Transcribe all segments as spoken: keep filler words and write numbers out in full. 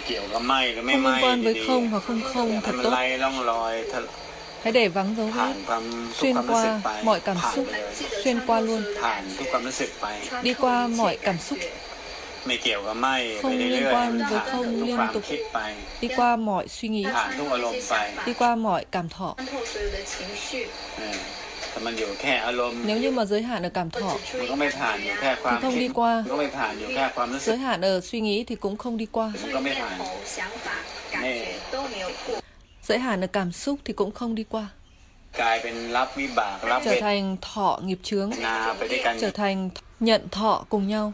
Không liên quan với không hoặc không không thật tốt. Hãy để vắng dấu vết, xuyên qua mọi cảm xúc, xuyên qua luôn, đi qua mọi cảm xúc. Không liên quan với không liên tục, đi qua mọi suy nghĩ, đi qua mọi cảm thọ. Nếu như mà giới hạn ở cảm thọ thì không đi qua, giới hạn ở suy nghĩ thì cũng không đi qua, giới hạn ở cảm xúc thì cũng không đi qua. Trở thành thọ nghiệp chướng, trở thành nhận thọ cùng nhau.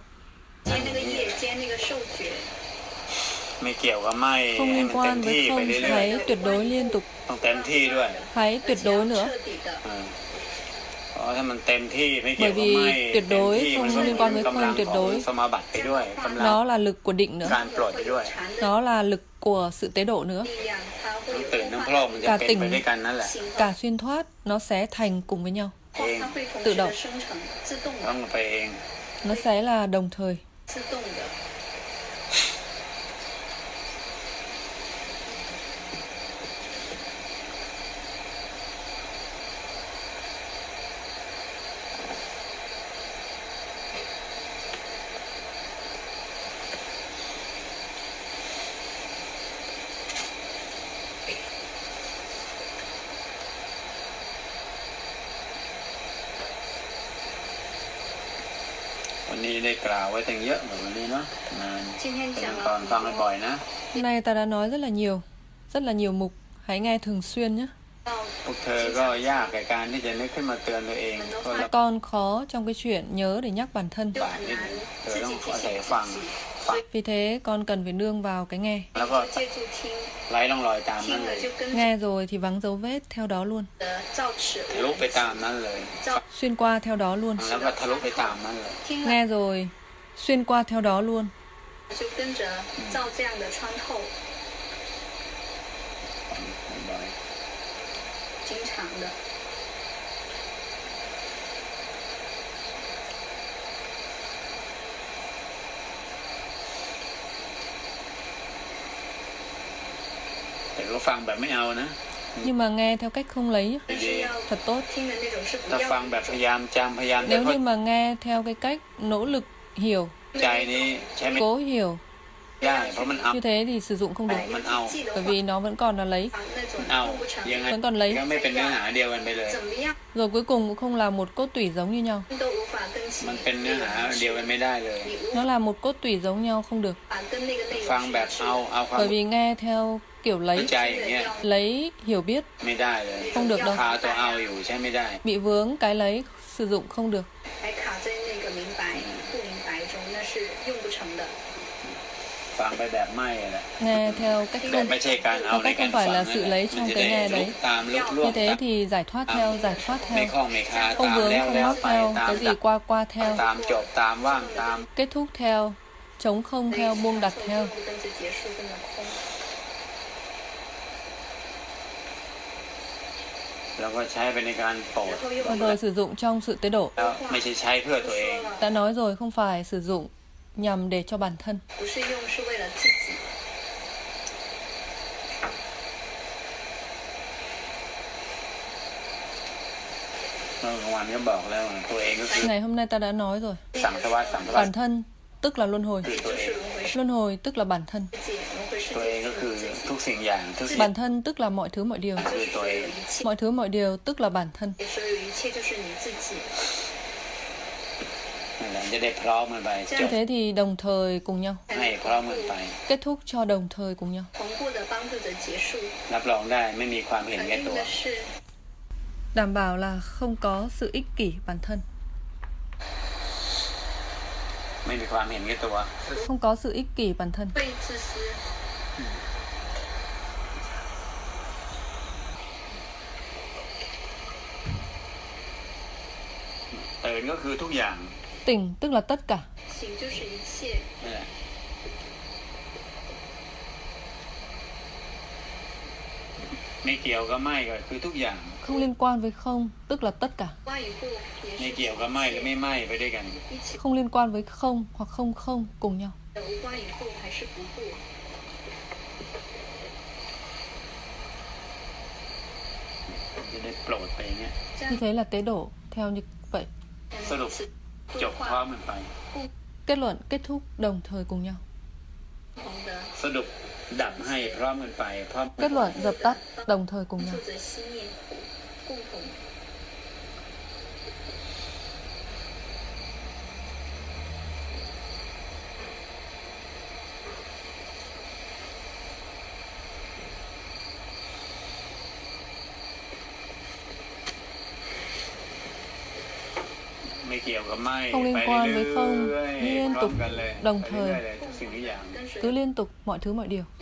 Không liên quan với không, hãy tuyệt đối liên tục, hãy tuyệt đối nữa. Bởi vì tuyệt đối không liên quan với không tuyệt đối, nó là lực của định nữa, nó là lực của sự tế độ nữa. Cả tỉnh, cả xuyên thoát, nó sẽ thành cùng với nhau, tự động. Nó sẽ là đồng thời. Hôm nay ta đã nói rất là nhiều, rất là nhiều mục. Hãy nghe thường xuyên nhé. Các con khó trong cái chuyện nhớ để nhắc bản thân. Vì thế con cần phải nương vào cái nghe. Nghe rồi thì vắng dấu vết theo đó luôn, xuyên qua theo đó luôn. Nghe rồi xuyên qua theo đó luôn. Nhưng mà nghe theo cách không lấy thật tốt. Nếu như mà nghe theo cái cách nỗ lực hiểu, cố hiểu, như thế thì sử dụng không được. Bởi vì nó vẫn còn là lấy, vẫn còn lấy. Rồi cuối cùng cũng không là một cốt tủy giống như nhau. Nó là một cốt tủy giống nhau không được. Bởi vì nghe theo kiểu lấy, lấy hiểu biết, không được đâu. Bị vướng cái lấy, sử dụng không được. Nghe theo cách không, và cách không phải là sự lấy trong cái nghe đấy. Như thế thì giải thoát theo, giải thoát theo, không vướng, không mắc theo, cái gì qua qua theo, kết thúc theo, chống không theo, buông đặt theo. Và rồi sử dụng trong sự tế độ. Đã nói rồi, không phải sử dụng nhằm để cho bản thân. Ngày hôm nay ta đã nói rồi. Bản thân tức là luân hồi. Luân hồi tức là bản thân. Bản thân tức là mọi thứ mọi điều. Mọi thứ mọi điều tức là bản thân. Như thế thì đồng thời cùng nhau. Kết thúc cho đồng thời cùng nhau. Đảm bảo là không có sự ích kỷ bản thân. Không có sự ích kỷ bản thân. Tỉnh tức là tất cả. Không liên quan với không tức là tất cả. Không liên quan với không hoặc không không cùng nhau. Như thế là tế độ theo như vậy. Kết luận kết thúc đồng thời cùng nhau. Kết luận dập tắt đồng thời cùng nhau. Không liên quan với không, liên tục đồng thời, cứ liên tục mọi thứ mọi điều.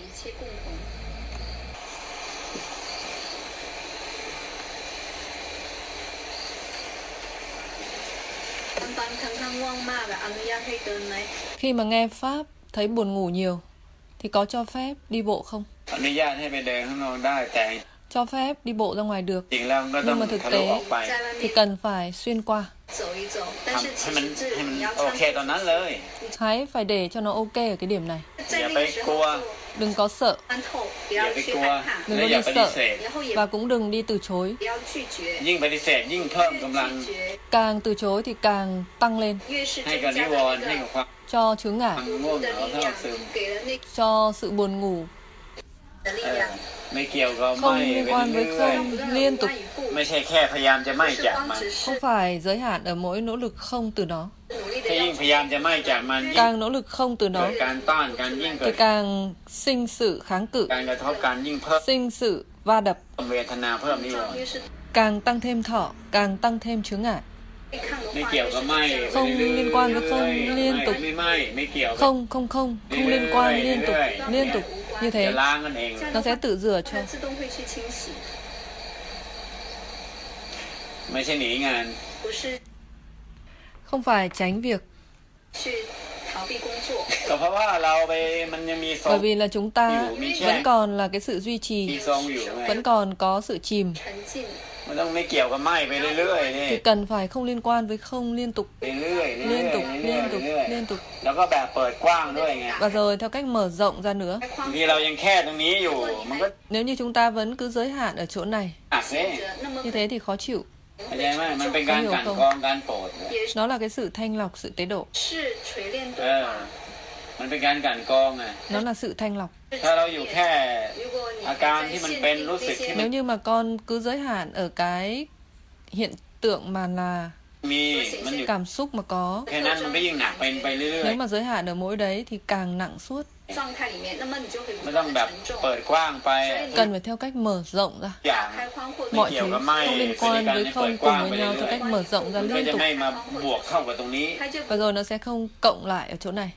Khi mà nghe Pháp thấy buồn ngủ nhiều thì có cho phép đi bộ không? Cho phép đi bộ ra ngoài được, nhưng mà thực tế thì cần phải xuyên qua. Hãy phải để cho nó ok ở cái điểm này. Đừng có sợ, đừng có đi sợ, và cũng đừng đi từ chối. Càng từ chối thì càng tăng lên cho chướng ngại, cho sự buồn ngủ. Không liên quan với không, liên tục. Không phải giới hạn ở mỗi nỗ lực không từ nó. Càng nỗ lực không từ nó thì càng sinh sự kháng cự, sinh sự va đập, càng tăng thêm thọ, càng tăng thêm chướng ngại. Không liên quan với không, liên tục. Không, không, không, không liên quan, liên tục, liên tục. Như thế, nó sẽ tự rửa cho. Không phải tránh việc. Bởi vì là chúng ta vẫn còn là cái sự duy trì, vẫn còn có sự chìm. Thì cần phải không liên quan với không, liên tục, liên tục, liên tục, liên tục. Và rồi theo cách mở rộng ra nữa. Nếu như chúng ta vẫn cứ giới hạn ở chỗ này, như thế thì khó chịu. Có hiểu không? Nó là cái sự thanh lọc, sự tế độ. Nó là sự thanh lọc. Nếu như mà con cứ giới hạn ở cái hiện tượng mà là cảm xúc mà có, nếu mà giới hạn ở mỗi đấy thì càng nặng suốt. Cần phải theo cách mở rộng ra. Mọi thứ không liên quan với không cùng với nhau theo cách mở rộng ra liên tục. Và rồi nó sẽ không cộng lại ở chỗ này.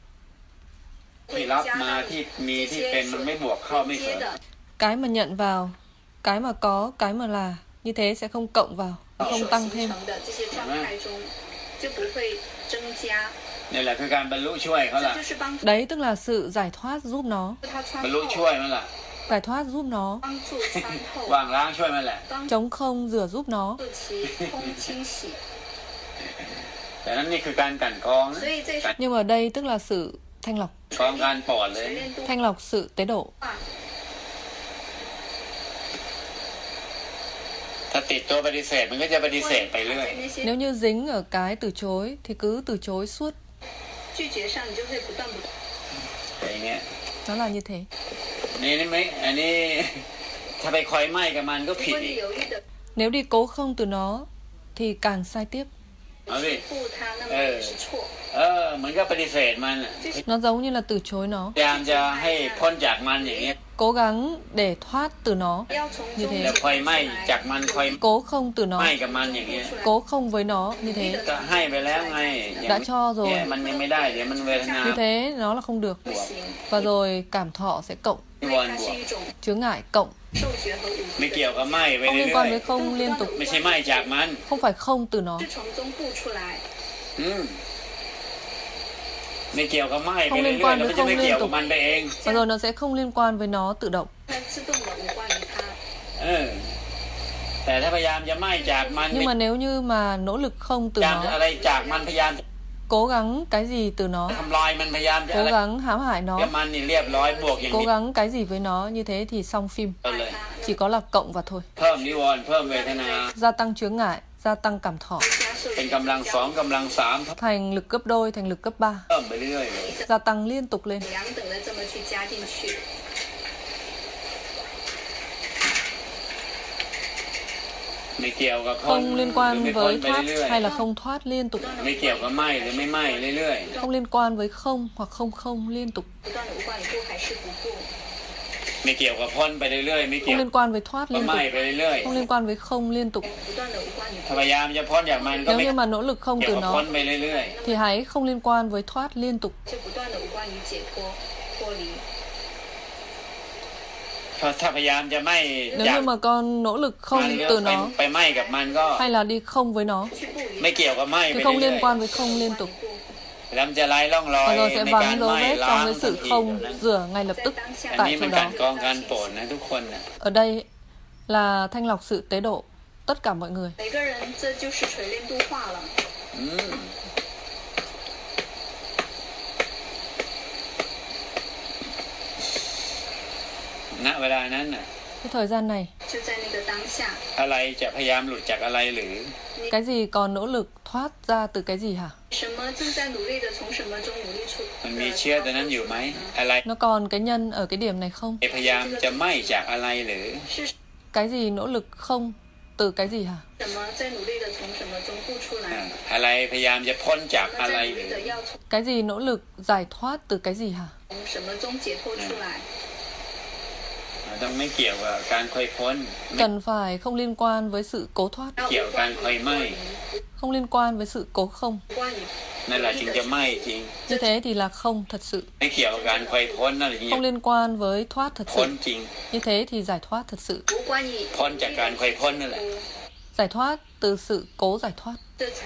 Cái mà nhận vào, cái mà có, cái mà là, như thế sẽ không cộng vào, không tăng thêm. Đấy tức là sự giải thoát giúp nó. Giải thoát giúp nó. Trống không rửa giúp nó. Nhưng mà đây tức là sự thanh lọc. Thanh lọc sự tế độ. Nếu như dính ở cái từ chối thì cứ từ chối suốt. Nó là như thế. Nếu đi cố không từ nó thì càng sai tiếp. Nó giống như là từ chối nó. Cố gắng để thoát từ nó. Như thế. Cố không từ nó. Cố không với nó. Như thế. Đã cho rồi. Như thế nó là không được. Và rồi cảm thọ sẽ cộng. Chướng ngại cộng. Không liên quan với không liên tục. Không phải không từ nó. Không liên quan với không liên tục. Và rồi nó sẽ không liên quan với nó tự động. Nhưng mà nếu như mà nỗ lực không từ nó, cố gắng cái gì từ nó, cố gắng hãm hại nó, cố gắng cái gì với nó, như thế thì xong phim. chỉ có là cộng và thôi. Gia tăng chướng ngại, gia tăng cảm thọ. Thành lực cấp đôi, thành lực cấp ba. Gia tăng liên tục lên. Không liên quan với thoát hay là không thoát liên tục. Không liên quan với không hoặc không không liên tục. Không liên quan với thoát liên tục. Không liên quan với không liên tục. Nếu như mà nỗ lực không từ nó thì hãy không liên quan với thoát liên tục. Nếu như mà con nỗ lực không từ nó hay là đi không với nó thì không liên quan với không liên tục. Và rồi sẽ vắng dấu vết trong cái sự không rửa ngay lập tức tại chỗ đó. Ở đây là thanh lọc sự tế độ tất cả mọi người. Cái thời gian này cái gì còn nỗ lực thoát ra từ cái gì hả? Nó còn cái nhân ở cái điểm này không? Cái gì nỗ lực không từ cái gì hả? Cái gì nỗ lực giải thoát từ cái gì hả? Cần phải không liên quan với sự cố thoát, không liên quan với sự cố không. Như thế thì là không thật sự. Không liên quan với thoát thật sự. Như thế thì giải thoát thật sự. Giải thoát từ sự cố giải thoát.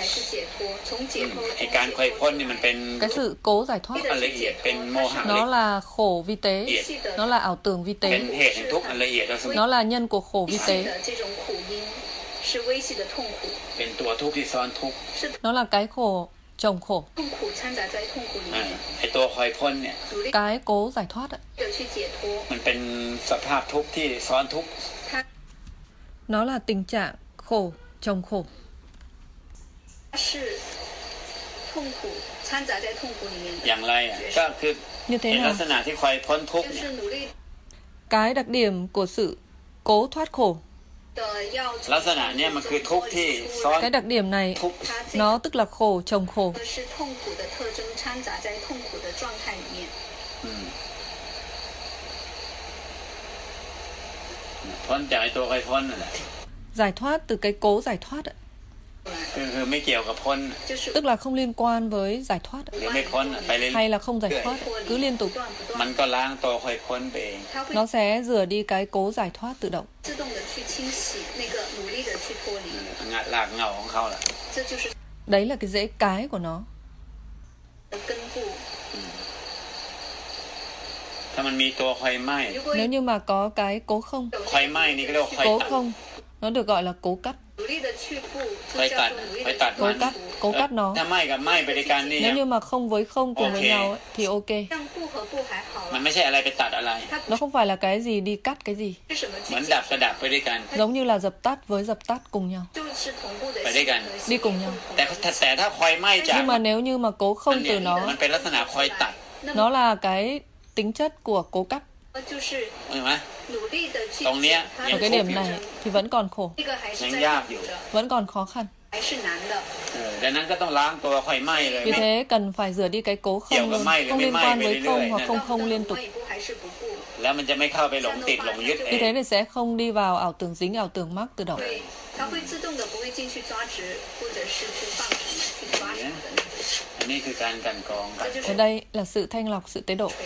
Cái sự cố giải thoát nó là khổ vi tế, nó là ảo tưởng vi tế, nó là nhân của khổ vi tế, nó là cái khổ chồng khổ. Cái cố giải thoát nó là tình trạng khổ chồng khổ. Như thế nào? Cái đặc điểm của sự cố thoát khổ. Cái đặc điểm này nó tức là khổ chồng khổ. Giải thoát từ cái cố giải thoát ạ. Tức là không liên quan với giải thoát hay là không giải thoát, cứ liên tục. Nó sẽ rửa đi cái cố giải thoát tự động. Đấy là cái rễ cái của nó. Nếu như mà có cái cố không, cố không, nó được gọi là cố cắt. Cố cắt, cố cắt nó. Nếu như mà không với không cùng với nhau ấy, thì ok. Nó không phải là cái gì đi cắt cái gì. Giống như là dập tắt với dập tắt cùng nhau, đi cùng nhau. Nhưng mà nếu như mà cố không từ nó, nó là cái tính chất của cố cắt. Ở cái điểm này thì vẫn còn khổ, vẫn còn khó khăn. Vì thế cần phải rửa đi cái cố không luôn, không liên quan với không hoặc không không liên tục. Vì thế thì sẽ không đi vào ảo tưởng dính, ảo tưởng mắc tự động. Ở đây là sự thanh lọc, sự tế độ.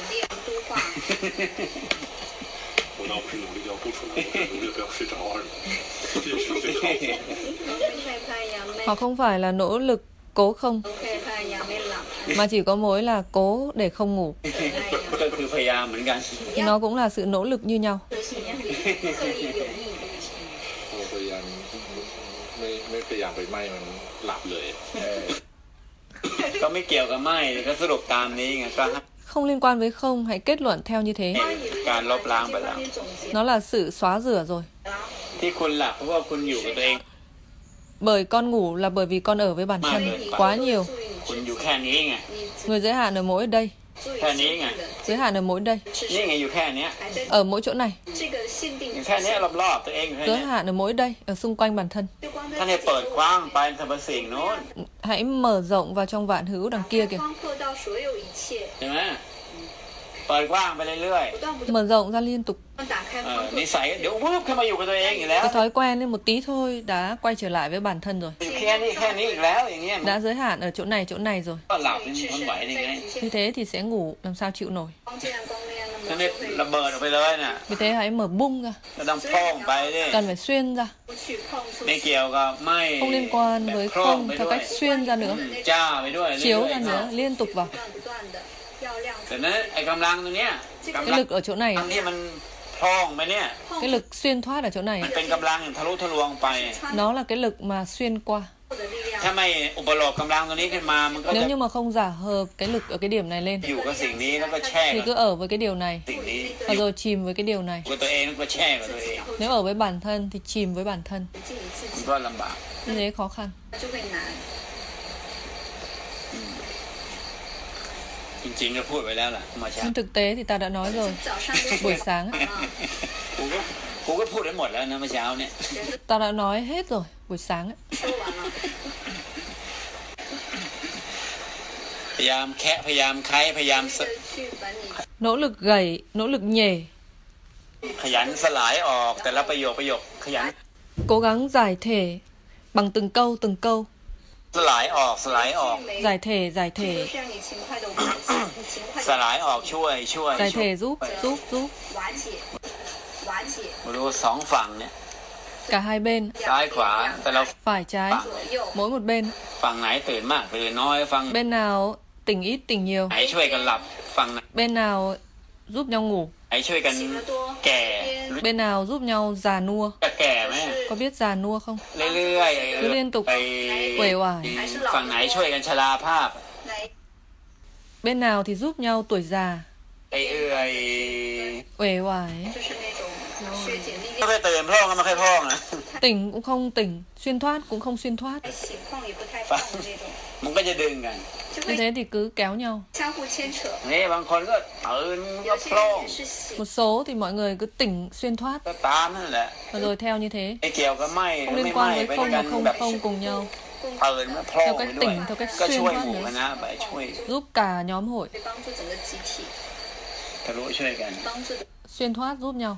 Họ không phải là nỗ lực cố không, mà chỉ có mối là cố để không ngủ. Thì nó cũng là sự nỗ lực như nhau. không liên quan với không, hãy kết luận theo như thế. Nó là sự xóa rửa rồi. Bởi con ngủ là bởi vì con ở với bản thân quá nhiều. Người giới hạn ở mỗi đây. Giới hạn ở mỗi đây. Ở mỗi chỗ này. Giới hạn ở mỗi đây, ở xung quanh bản thân. Hãy mở rộng vào trong vạn hữu đằng kia kìa. Mở rộng ra liên tục. Cái thói quen lên một tí thôi đã quay trở lại với bản thân rồi. Đã giới hạn ở chỗ này, chỗ này rồi. Như thế thì sẽ ngủ, làm sao chịu nổi. Vì thế hãy mở bung ra. Cần phải xuyên ra. Không liên quan với không theo cách xuyên ra nữa. Chiếu ra nữa, liên tục vào. Cái lực ở chỗ này, cái lực xuyên thoát ở chỗ này, nó là cái lực mà xuyên qua. Nếu như mà không giả hợp cái lực ở cái điểm này lên thì cứ ở với cái điều này và rồi chìm với cái điều này. Nếu ở với bản thân thì chìm với bản thân. Như thế khó khăn. Nhưng thực tế thì ta đã nói rồi. Buổi sáng ta đã nói hết rồi. Buổi sáng nỗ lực gầy, nỗ lực nhề, cố gắng giải thể bằng từng câu từng câu. Giải thể, giải thể. Giải thể giúp, giúp, giúp. Cả hai bên. Phải trái. Mỗi một bên. Bên nào tỉnh ít tỉnh nhiều. Bên nào giúp nhau ngủ. Bên nào giúp nhau già nua. Có biết già nua không? Cứ liên tục uể oải. Bên nào thì giúp nhau tuổi già. Uể oải. Tỉnh cũng không tỉnh, xuyên thoát cũng không xuyên thoát. Như thế thì cứ kéo nhau. Một số thì mọi người cứ tỉnh xuyên thoát và rồi theo như thế. Không liên quan với không và không không cùng nhau. Theo cách tỉnh, theo cách xuyên thoát nữa. Giúp cả nhóm hội. Xuyên thoát giúp nhau.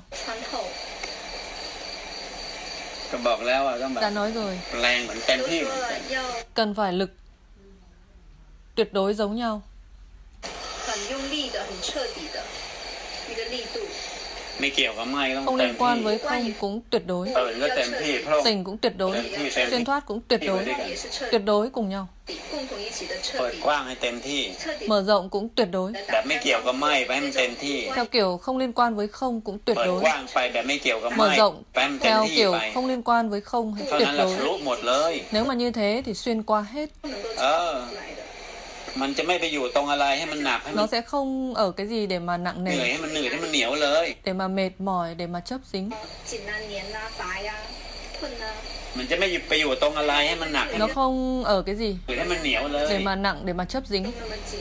Đã nói rồi. Cần phải lực tuyệt đối giống nhau. Không liên quan với không cũng tuyệt đối. Tỉnh cũng tuyệt đối. Xuyên thoát cũng tuyệt đối. Tuyệt đối cùng nhau. Mở rộng cũng tuyệt đối. Theo kiểu không liên quan với không cũng tuyệt đối. Mở rộng theo kiểu không liên quan với không hay tuyệt đối. Nếu mà như thế thì xuyên qua hết. Nó sẽ không ở cái gì để mà nặng nề, để mà mệt mỏi, để mà chấp dính. Nó không ở cái gì để mà nặng, để mà chấp dính.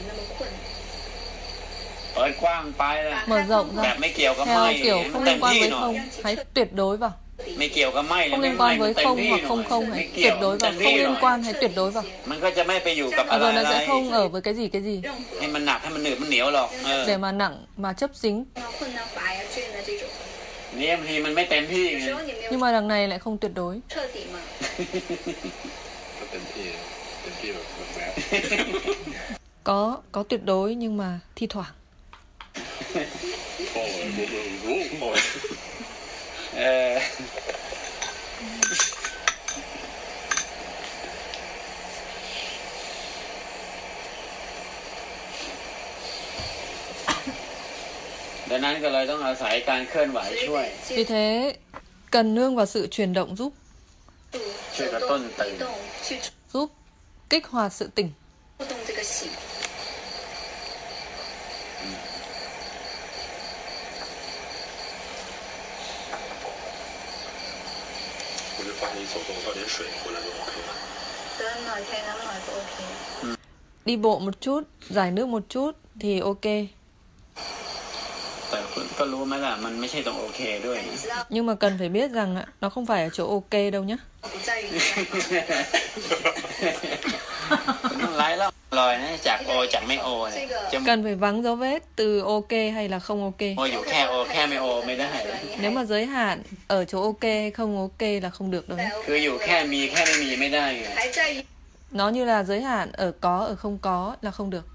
Mở rộng ra theo kiểu không liên quan với không, hãy tuyệt đối vào. Không liên quan với không hoặc không không, hãy tuyệt đối vào. Không liên quan hãy tuyệt đối vào. À, rồi nó sẽ không ở với cái gì cái gì để mà nặng mà chấp dính. Nhưng mà đằng này lại không tuyệt đối. Có có tuyệt đối nhưng mà thi thoảng. Vì thế cần nương vào sự chuyển động giúp giúp kích hoạt sự tỉnh. Đi bộ một chút, giải nước một chút thì ok. Nhưng mà cần phải biết rằng nó không phải ở chỗ ok đâu nhé. Cần phải vắng dấu vết từ ok hay là không ok. Nếu mà giới hạn ở chỗ ok hay không ok là không được đâu nhé. Nó như là giới hạn ở có ở không có là không được.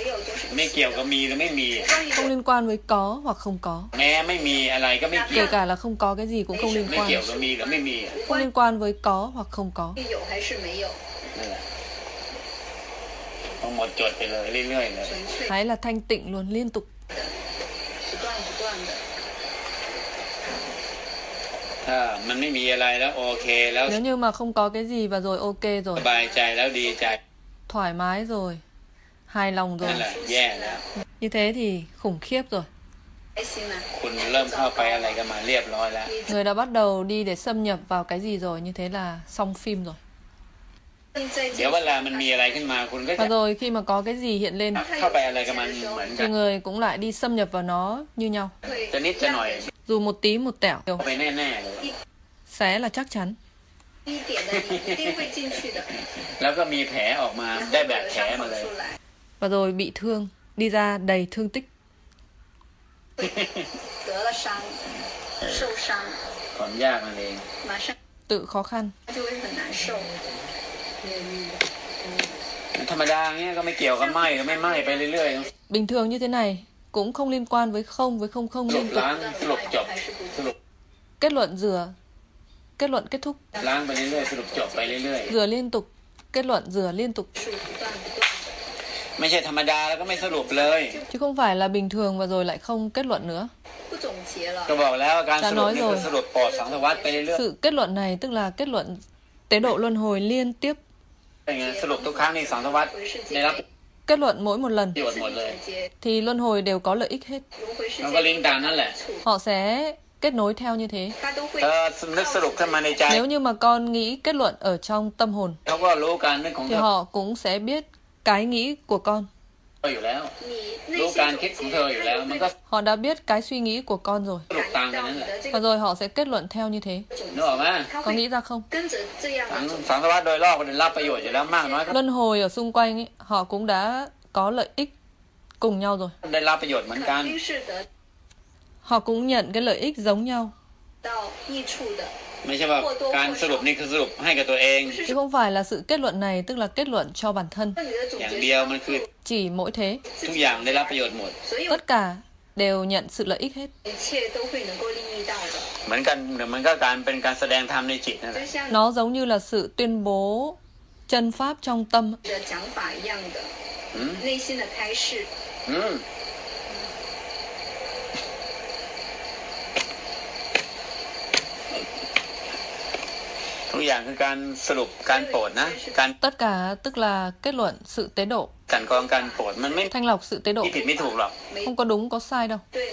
Không liên quan với có hoặc không có. Kể cả là không có cái gì cũng không liên quan. Không liên quan với có hoặc không có. Hãy là thanh tịnh luôn, liên tục. Nếu như mà không có cái gì và rồi ok rồi, thoải mái rồi, hài lòng rồi, như thế thì khủng khiếp rồi. Người đã bắt đầu đi để xâm nhập vào cái gì rồi, như thế là xong phim rồi. Và rồi khi mà có cái gì hiện lên thì người cũng lại đi xâm nhập vào nó như nhau. Dù một tí một tẹo sẽ là chắc chắn. Và rồi bị thương, đi ra đầy thương tích. Tự khó khăn. Bình thường như thế này cũng không liên quan với không, với không không liên tục. Kết luận rửa, kết luận kết thúc. Rửa liên tục, kết luận rửa liên tục. Chứ không phải là bình thường và rồi lại không kết luận nữa. Đã nói rồi, sự kết luận này tức là kết luận tế độ luân hồi liên tiếp. Kết luận mỗi một lần thì luân hồi đều có lợi ích hết. Họ sẽ kết nối theo như thế. Nếu như mà con nghĩ kết luận ở trong tâm hồn thì họ cũng sẽ biết cái nghĩ của con. Họ đã biết cái suy nghĩ của con rồi. Và rồi họ sẽ kết luận theo như thế. Có nghĩ ra không? Luân hồi ở xung quanh ấy, họ cũng đã có lợi ích cùng nhau rồi. Họ cũng nhận cái lợi ích giống nhau. Chứ không phải là sự kết luận này tức là kết luận cho bản thân. Chỉ mỗi thế. Tất cả đều nhận sự lợi ích hết. Nó giống như là sự tuyên bố chân pháp trong tâm. Ừ. Tất cả tức là kết luận sự tế độ. Thanh lọc sự tế độ. Không có đúng có sai đâu.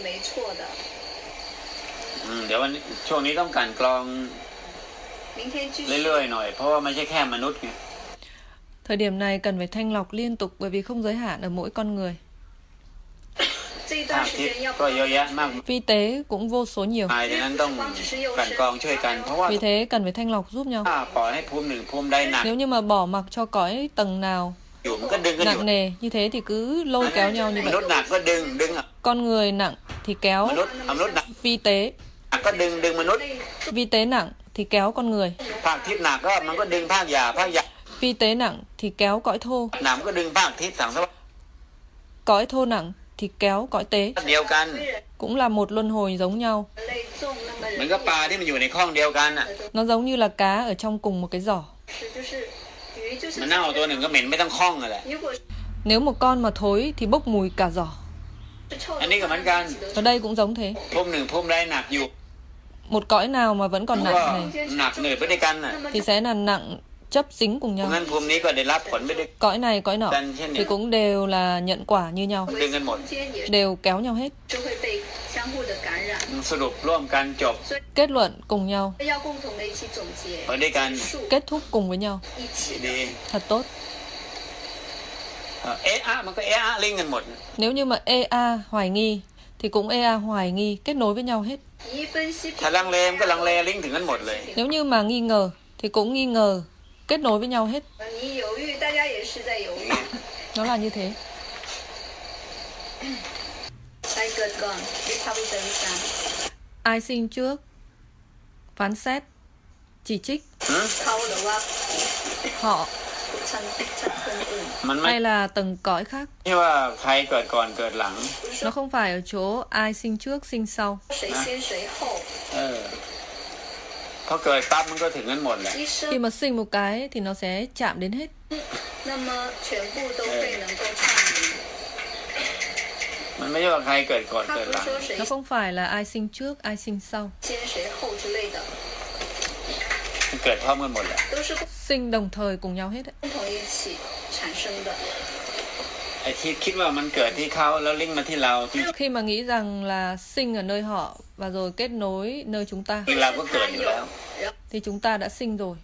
Thời điểm này cần phải thanh lọc liên tục bởi vì không giới hạn ở mỗi con người. Vi tế cũng vô số nhiều. Vì thế cần phải thanh lọc giúp nhau. Nếu như mà bỏ mặc cho cõi tầng nào nặng nề như thế thì cứ lôi kéo nhau như vậy. Con người nặng thì kéo vi tế. Vi tế nặng thì kéo con người. Vi tế nặng thì kéo cõi thô. Cõi thô nặng thì kéo cõi tế. Cũng là một luân hồi giống nhau. Nó giống như là cá ở trong cùng một cái giỏ. Nếu một con mà thối thì bốc mùi cả giỏ. Ở đây cũng giống thế. Một cõi nào mà vẫn còn nặng này thì sẽ là nặng chấp dính cùng nhau. Cõi này, cõi nọ thì cũng đều là nhận quả như nhau, đều kéo nhau hết. Kết luận cùng nhau, kết thúc cùng với nhau. Thật tốt. Nếu như mà e a hoài nghi thì cũng e a hoài nghi, kết nối với nhau hết. Nếu như mà nghi ngờ thì cũng nghi ngờ, kết nối với nhau hết. Nó là như thế. Ai sinh trước? Phán xét, chỉ trích. Họ hay là tầng cõi khác. Nó không phải ở chỗ ai sinh trước, sinh sau. Khi mà sinh một cái thì nó sẽ chạm đến hết. Nó không phải là ai sinh trước, ai sinh sau. Sinh đồng thời cùng nhau hết đấy. Khi mà nghĩ rằng là sinh ở nơi họ và rồi kết nối nơi chúng ta thì chúng ta đã sinh rồi.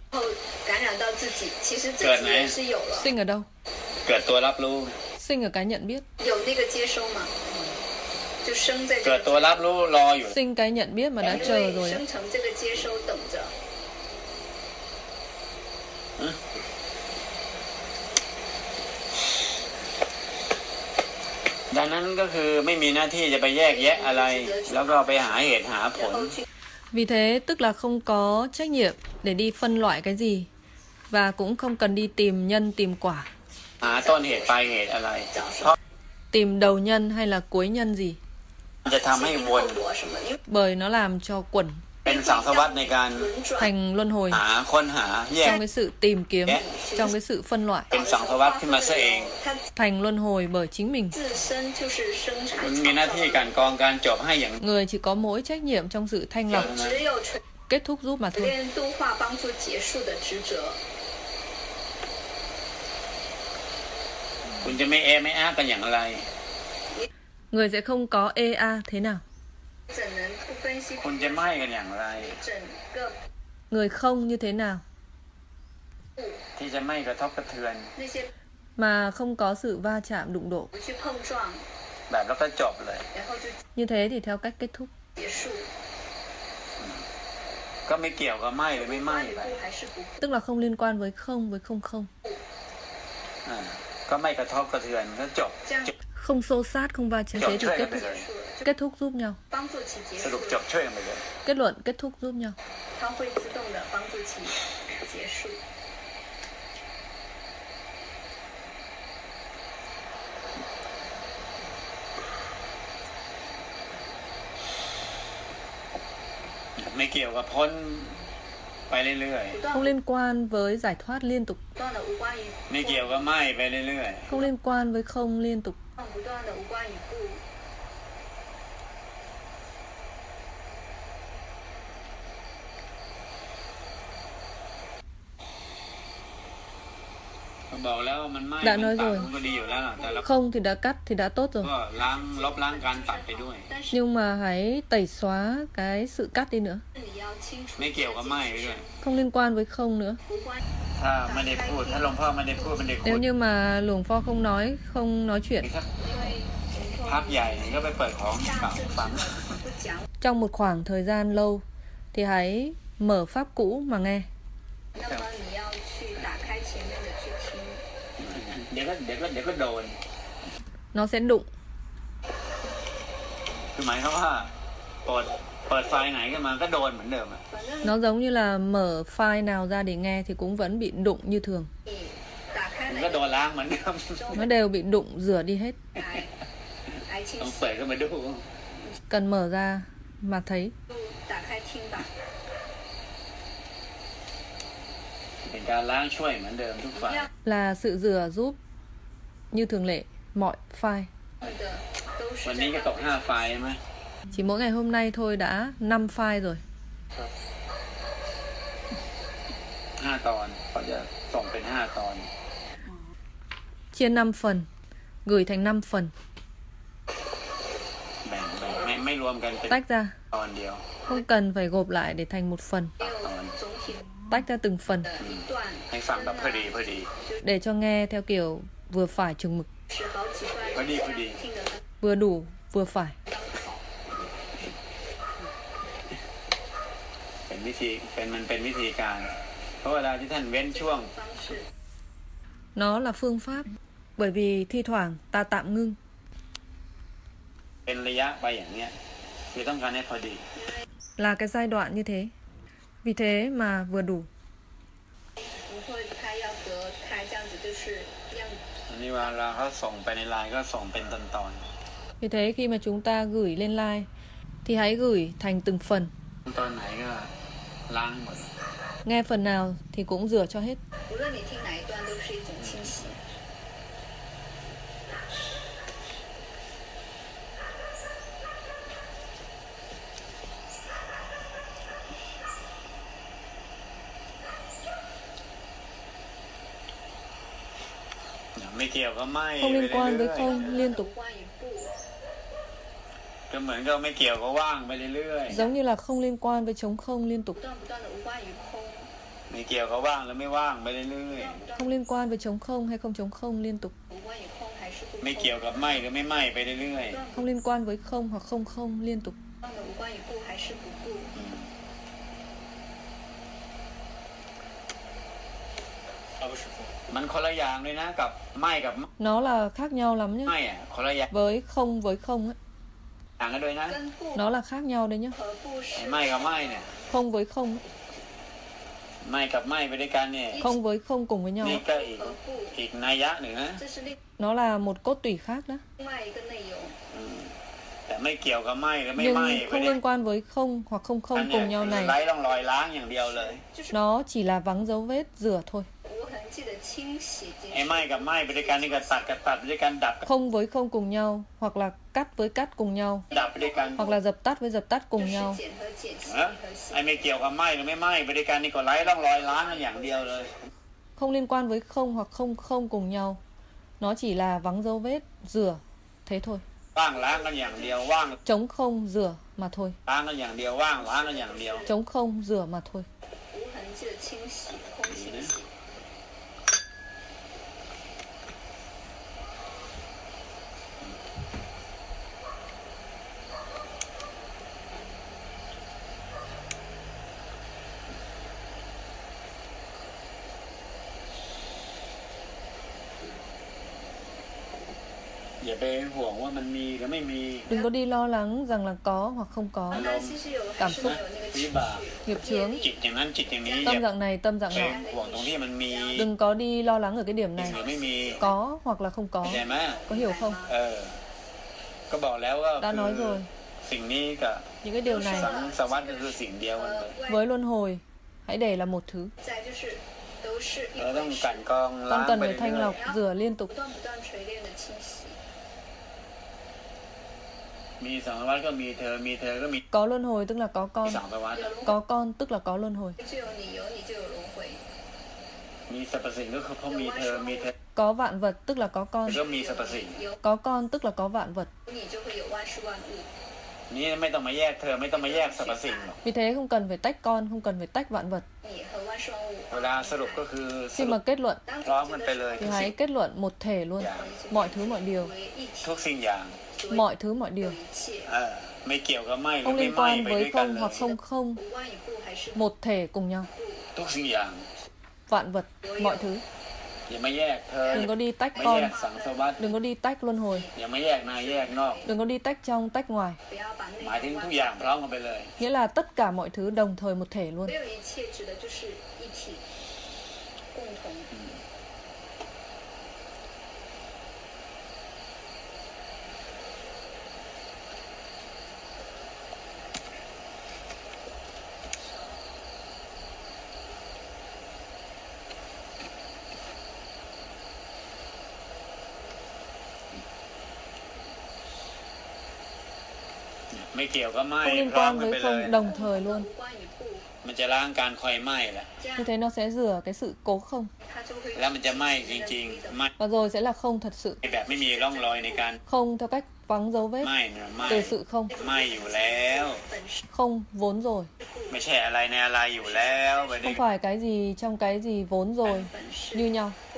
Sinh ở đâu? Sinh ở cái nhận biết. Sinh cái nhận biết mà đã chờ rồi đấy. Vì thế tức là không có trách nhiệm để đi phân loại cái gì, và cũng không cần đi tìm nhân tìm quả, tìm đầu nhân hay là cuối nhân gì, bởi nó làm cho quẩn thành luân hồi, trong cái sự tìm kiếm, trong cái sự phân loại, thành luân hồi bởi chính mình. Người chỉ có mỗi trách nhiệm trong sự thanh lọc, kết thúc giúp mà thôi. Người sẽ không có e a thế nào? Người không như thế nào? Mà không có sự va chạm đụng độ. Như thế thì theo cách kết thúc. Tức là không liên quan với không với không không. Không xô sát, không va chạm, thế thì kết thúc. Kết thúc giúp nhau. Kết luận kết thúc giúp nhau. Không liên quan với giải thoát liên tục. Không liên quan với không liên tục. Đã nói rồi, không thì đã cắt thì đã tốt rồi. Nhưng mà hãy tẩy xóa cái sự cắt đi nữa. Không liên quan với không nữa. Nếu như mà Luồng Pho không nói, không nói chuyện trong một khoảng thời gian lâu thì hãy mở pháp cũ mà nghe. Nó sẽ đụng. Nó giống như là mở file nào ra để nghe thì cũng vẫn bị đụng như thường. Nó đều bị đụng rửa đi hết. Cần mở ra mà thấy. Là sự rửa giúp như thường lệ mọi file. Chỉ mỗi ngày hôm nay thôi đã năm file rồi. ห้าตอนเขาจะส่งเป็นห้าตอน chia năm phần, gửi thành năm phần. แบ่งแบ่งไม่ไม่รวมกันเป็น Tách ra, ตอนเดียว không cần phải gộp lại để thành một phần. ตอน Tách ra từng phần ให้ฟังแบบพอดีพอดี để cho nghe theo kiểu vừa phải chừng mực, พอดีพอดี vừa đủ, vừa phải. เป็นวิธีเป็นมันเป็นวิธีการเพราะเวลาที่ท่านเว้นช่วง Nó là phương pháp, bởi vì thi thoảng ta tạm ngưng. เป็นระยะไปอย่างเนี้ยคือต้องการให้พอดี Là cái giai đoạn như thế. Vì thế mà vừa đủ. อันนี้เวลาเขาส่งไปในไลน์ก็ส่งเป็นตอนตอน Vì thế khi mà chúng ta gửi lên like thì hãy gửi thành từng phần. ตอนไหนก็ล้างหมด Nghe phần nào thì cũng rửa cho hết. ไม่เกี่ยวก็ไม่ Không liên quan với không liên tục. ก็เหมือนก็ไม่เกี่ยวก็ว่างไปเรื่อยๆ Giống như là không liên quan với trống không liên tục. ไม่เกี่ยวก็ว่างแล้วไม่ว่างไปเรื่อย Không liên quan với trống không hay không trống không liên tục. ๆไม่เกี่ยวกับไหมหรือไม่ไหมไปเรื่อย Không liên quan với không hoặc không không liên tục. ๆมันคนละอย่างเลยนะกับไหมกับ Nó là khác nhau lắm ไหม nhá. อ่ะคนละอย่าง Với không với không ấy. ต่างกันด้วยนะ Nó là khác nhau đấy nhá. ไอ้ไหมกับไหมเนี่ย Không với không ấy. ไหมกับไหมไปด้วยกันเนี่ย Không với không cùng với nhau นี่ ấy. ก็อีกอีกนัยยะหนึ่งนะ Nó là một cốt tủy khác đó. อืมแต่ไม่เกี่ยวกับไหมหรือไม่ไหม Nhưng ไป không ด้วย liên quan với không hoặc không กั không นเนี่ย cùng nhau คือ này. ไร้ร่องรอยล้างอย่างเดียวเลย Nó chỉ là vắng dấu vết rửa thôi. ไอ้ไหมกับไหมไปด้วยกันนี่ก็ตัดกับตัดไปด้วยกันดับกับ Không với không cùng nhau, hoặc là cắt với cắt cùng nhau, ดับไปด้วยกัน hoặc là dập tắt với dập tắt cùng nhau. เออไอ้ไม่เกี่ยวกับไหมหรือไม่ไหมไปด้วยกันนี่ก็ไร้ร่องรอยล้างกันอย่างเดียวเลย Không liên quan với không hoặc không không cùng nhau. Nó chỉ là vắng dấu vết, rửa, thế thôi. ว่างล้างกันอย่างเดียวว่าง Trống không, rửa mà thôi. ล้างกันอย่างเดียวว่างล้างกันอย่างเดียว Trống không, rửa mà thôi. ดีนะ อย่าไปห่วงว่ามันมีหรือไม่มี Đừng có đi lo lắng rằng là có hoặc không có. อารมณ์ Cảm xúc, วิบาก nghiệp chướng, จิตอย่างนั้นจิตอย่างนี้อย่า tâm dạng này, tâm dạng ไป nọ. ห่วงตรงที่มันมี Đừng có đi lo lắng ở cái điểm หรือ này. ไม่มี Có hoặc là không có. ใช่ไหม Có hiểu không? เออ ก็บอกแล้วว่า Đã คื nói อ rồi. สิ่งนี้กับ Những cái điều này สังสารวัฏก็คือสิ่งเดียวกันเลย với luân hồi hãy để là một thứ. เราต้องกลั่นกรองล้าง Con cần ไป phải เรื่ thanh อย lọc, rửa liên tục. ๆมีสังสารวัฏก็มีเธอมีเธอก็มี Có luân hồi tức là có สั con. งสารวัฏ Có con tức là có luân hồi. มีสรรพสิ่งก็คือเพราะมีเธอมีเธอ Có vạn vật tức là có con. ก็มีสรรพสิ่ง Có con tức là có vạn vật. นี่ไม่ต้องมาแยกเธอไม่ต้องมาแยกสรรพสิ่งหรอก Vì thế không cần phải tách con, không cần phải tách vạn vật. เวลาสรุปก็คือส Khi รุ mà ป kết luận พร้อมกันไปเลย thì hãy kết luận một thể luôn. Mọi thứ mọi điều. ทุกสิ่งอย่าง Mọi thứ mọi điều. เออไม่เกี่ยวกับไม่หรือ Không ไม่ liên ไม่ quan ไปด้ว với ยกัน không เล hoặc ย không không. Một thể cùng nhau. ทุกสิ่งอย่าง Vạn vật, mọi thứ. อย่ามาแยกเธอ Đừng có đi tách ไม่แย con. กสังสารวัฏ Đừng có đi tách luân hồi. อย่ามาแยกในแยกนอก Đừng có đi tách trong, tách ngoài. หมายถึงทุกอย่างพร้อมกันไปเลย Nghĩa là tất cả mọi thứ đồng thời một thể luôn. ไม่เกี่ยวกับไม่ Không liên พร้อม quan กันไป với เลย không đồng thời luôn. มันจะล้างการคอยไหม้แหละ Như thế nó sẽ rửa cái sự cố không. แล้วมันจะไหม้จริงๆไหม้ Và rồi sẽ là không thật sự. แบบไม่มีร่องรอยในการ Không theo cách vắng dấu vết ไหม้นะไหม้ từ sự không. ไหม้อยู่แล้ว Không vốn rồi. ไม่ใช่อะไรในอะไรอยู่แล้วไปด้ Không phải cái gì trong cái gì vốn rồi như nhau.